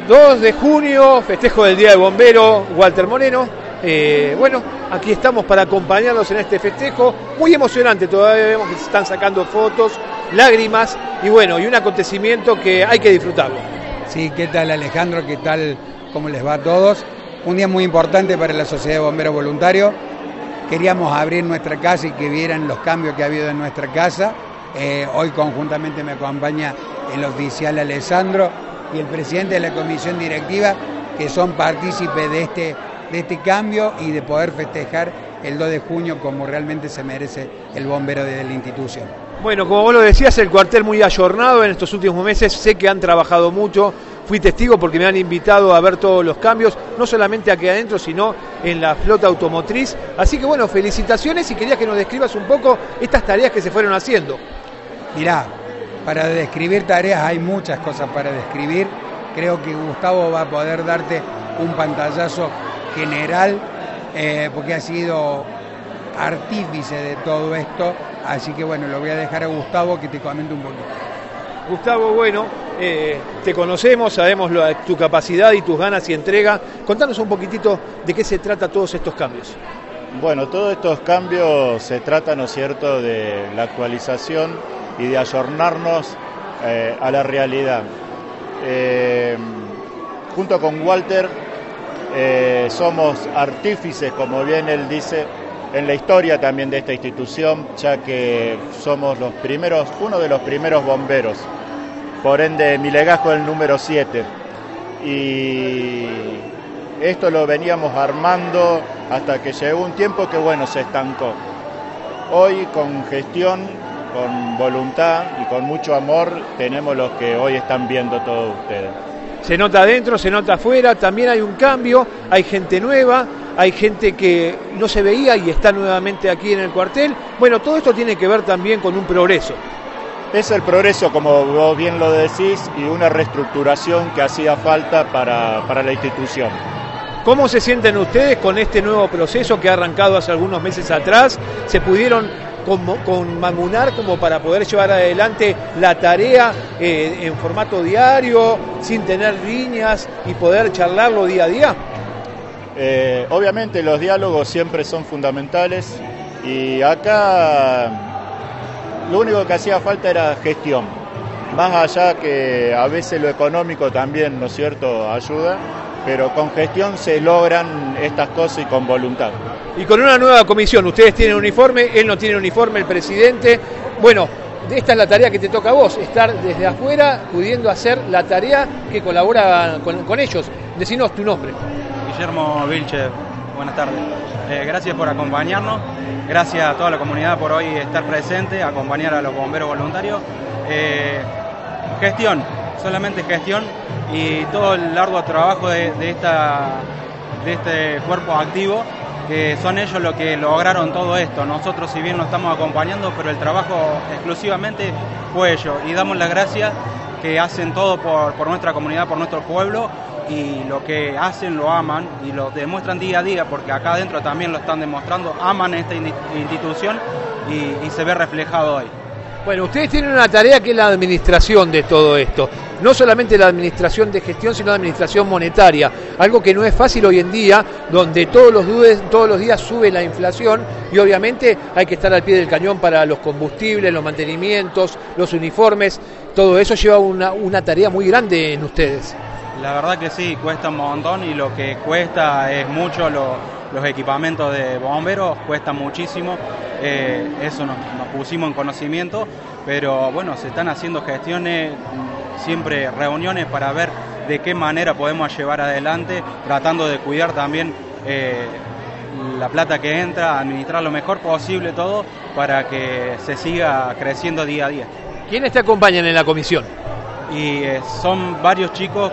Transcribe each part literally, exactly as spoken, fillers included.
dos de junio, festejo del Día del Bombero, Walter Moreno. Eh, bueno, aquí estamos para acompañarlos en este festejo, muy emocionante, todavía vemos que se están sacando fotos, lágrimas, y bueno, y un acontecimiento que hay que disfrutarlo. Sí, ¿qué tal Alejandro? ¿Qué tal? ¿Cómo les va a todos? Un día muy importante para la Sociedad de Bomberos Voluntarios. Queríamos abrir nuestra casa y que vieran los cambios que ha habido en nuestra casa. Eh, hoy conjuntamente me acompaña el oficial Alessandro y el presidente de la comisión directiva, que son partícipes de este, de este cambio y de poder festejar el dos de junio como realmente se merece el bombero de la institución. Bueno, como vos lo decías, el cuartel muy ayornado en estos últimos meses, sé que han trabajado mucho, fui testigo porque me han invitado a ver todos los cambios, no solamente aquí adentro, sino en la flota automotriz, así que bueno, felicitaciones y quería que nos describas un poco estas tareas que se fueron haciendo. Mirá, para describir tareas hay muchas cosas para describir, creo que Gustavo va a poder darte un pantallazo general, eh, porque ha sido artífice de todo esto, así que bueno, lo voy a dejar a Gustavo que te comente un poquito. Gustavo, bueno, eh, te conocemos, sabemos lo, tu capacidad y tus ganas y entrega. Contanos un poquitito de qué se trata todos estos cambios. Bueno, todos estos cambios se trata, ¿no es cierto?, de la actualización y de ayornarnos eh, a la realidad. Eh, junto con Walter eh, somos artífices, como bien él dice, en la historia también de esta institución, ya que somos los primeros, uno de los primeros bomberos, por ende mi legajo es el número siete, y esto lo veníamos armando hasta que llegó un tiempo que bueno, se estancó. Hoy con gestión, con voluntad y con mucho amor tenemos lo que hoy están viendo todos ustedes. Se nota adentro, se nota afuera, también hay un cambio, hay gente nueva, hay gente que no se veía y está nuevamente aquí en el cuartel. Bueno, todo esto tiene que ver también con un progreso. Es el progreso, como vos bien lo decís, y una reestructuración que hacía falta para, para la institución. ¿Cómo se sienten ustedes con este nuevo proceso que ha arrancado hace algunos meses atrás? ¿Se pudieron conmamunar como para poder llevar adelante la tarea eh, en formato diario, sin tener líneas y poder charlarlo día a día? Eh, obviamente los diálogos siempre son fundamentales y acá lo único que hacía falta era gestión, más allá que a veces lo económico también, ¿no es cierto?, ayuda, pero con gestión se logran estas cosas y con voluntad. Y con una nueva comisión, ustedes tienen uniforme, él no tiene uniforme, el presidente. Bueno, esta es la tarea que te toca a vos, estar desde afuera pudiendo hacer la tarea que colabora con, con ellos. Decinos tu nombre. Guillermo Vilche, buenas tardes. Eh, gracias por acompañarnos, gracias a toda la comunidad por hoy estar presente, acompañar a los bomberos voluntarios. Eh, gestión, solamente gestión y todo el largo trabajo de, de, esta, de este cuerpo activo, que son ellos los que lograron todo esto. Nosotros si bien nos estamos acompañando, pero el trabajo exclusivamente fue ellos, y damos las gracias que hacen todo por, por nuestra comunidad, por nuestro pueblo, y lo que hacen lo aman y lo demuestran día a día, porque acá adentro también lo están demostrando, aman esta institución y, y se ve reflejado hoy. Bueno, ustedes tienen una tarea que es la administración de todo esto, no solamente la administración de gestión, sino la administración monetaria, algo que no es fácil hoy en día, donde todos los, dudes, todos los días sube la inflación y obviamente hay que estar al pie del cañón para los combustibles, los mantenimientos, los uniformes, todo eso lleva una, una tarea muy grande en ustedes. La verdad que sí, cuesta un montón y lo que cuesta es mucho, lo, los equipamientos de bomberos cuestan muchísimo, eh, eso nos, nos pusimos en conocimiento, pero bueno, se están haciendo gestiones, siempre reuniones para ver de qué manera podemos llevar adelante, tratando de cuidar también eh, la plata que entra, administrar lo mejor posible todo para que se siga creciendo día a día. ¿Quiénes te acompañan en la comisión? Y eh, son varios chicos,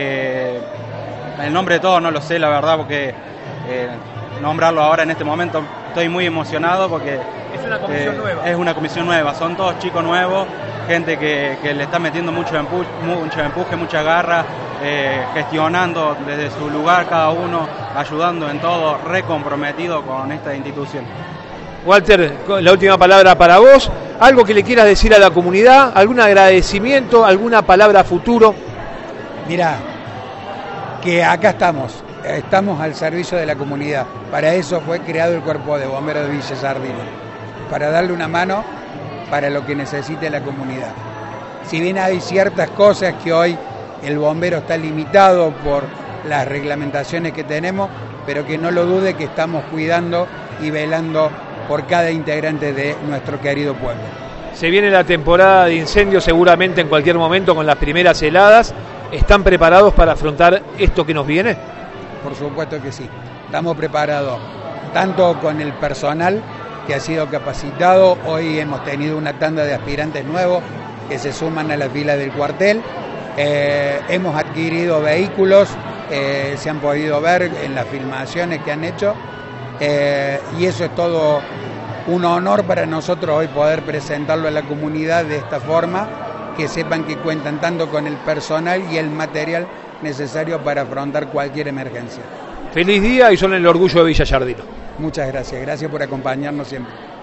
eh, el nombre de todos no lo sé la verdad, porque eh, nombrarlo ahora en este momento estoy muy emocionado porque es una comisión eh, nueva. Es una comisión nueva, son todos chicos nuevos, gente que, que le está metiendo mucho empuje, mucho empuje, mucha garra, eh, gestionando desde su lugar cada uno, ayudando en todo, re comprometido con esta institución. Walter, la última palabra para vos. ¿Algo que le quieras decir a la comunidad? ¿Algún agradecimiento? ¿Alguna palabra a futuro? Mirá, que acá estamos, estamos al servicio de la comunidad. Para eso fue creado el Cuerpo de Bomberos de Villa Sardina, para darle una mano para lo que necesite la comunidad. Si bien hay ciertas cosas que hoy el bombero está limitado por las reglamentaciones que tenemos, pero que no lo dude que estamos cuidando y velando por cada integrante de nuestro querido pueblo. Se viene la temporada de incendios seguramente en cualquier momento con las primeras heladas. ¿Están preparados para afrontar esto que nos viene? Por supuesto que sí. Estamos preparados tanto con el personal que ha sido capacitado. Hoy hemos tenido una tanda de aspirantes nuevos que se suman a la fila del cuartel. Eh, hemos adquirido vehículos, eh, se han podido ver en las filmaciones que han hecho. Eh, y eso es todo un honor para nosotros hoy poder presentarlo a la comunidad de esta forma, que sepan que cuentan tanto con el personal y el material necesario para afrontar cualquier emergencia. Feliz día y son el orgullo de Villa Sardina. Muchas gracias, gracias por acompañarnos siempre.